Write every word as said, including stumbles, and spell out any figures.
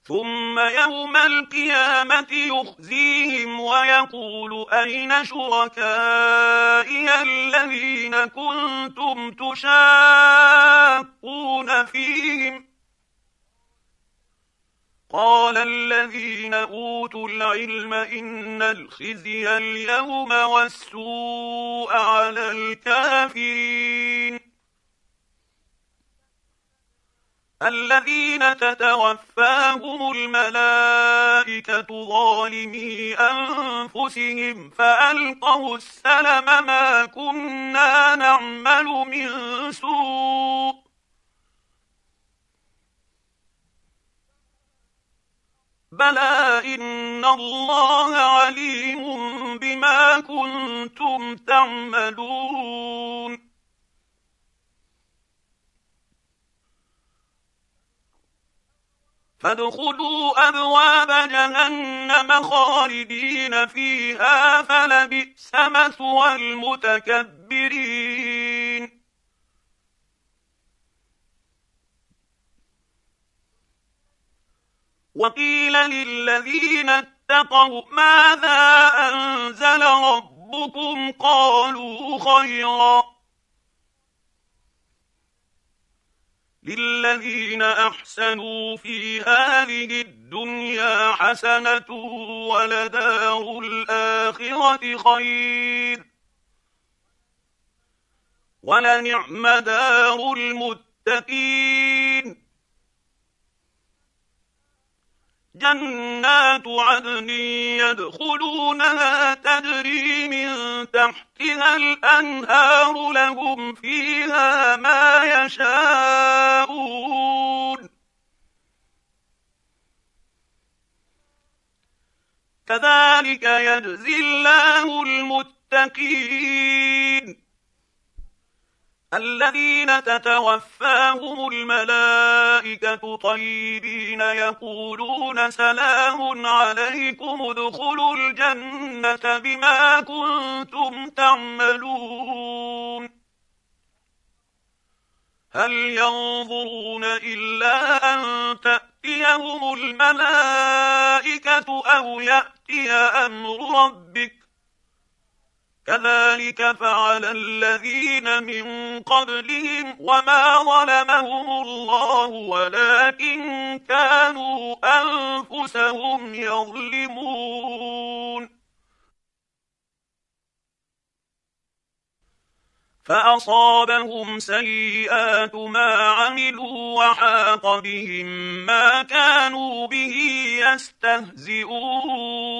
ثم يوم القيامة يخزيهم ويقول أين شركائي الذين كنتم تشاقون فيهم قال الذين أوتوا العلم إن الخزي اليوم والسوء على الكافرين الذين تتوفاهم الملائكة ظالمي أنفسهم فألقوا السلم ما كنا نعمل من سوء بلى إن الله عليم بما كنتم تعملون فادخلوا أبواب جهنم خالدين فيها فلبئس مثوى المتكبرين وقيل للذين اتقوا ماذا أنزل ربكم قالوا خيرا للذين أحسنوا في هذه الدنيا حسنة ولدار الآخرة خير ولنعم دار المتقين جنات عدن يدخلونها تجري من تحتها الأنهار لهم فيها ما يشاءون كذلك يجزي الله المتقين الذين تتوفاهم الملائكة طيبين يقولون سلام عليكم ادخلوا الجنة بما كنتم تعملون هل ينظرون إلا أن تأتيهم الملائكة أو يأتي أمر ربك كذلك فعل الذين من قبلهم وما ظلمهم الله ولكن كانوا أنفسهم يظلمون فأصابهم سيئات ما عملوا وحاق بهم ما كانوا به يستهزئون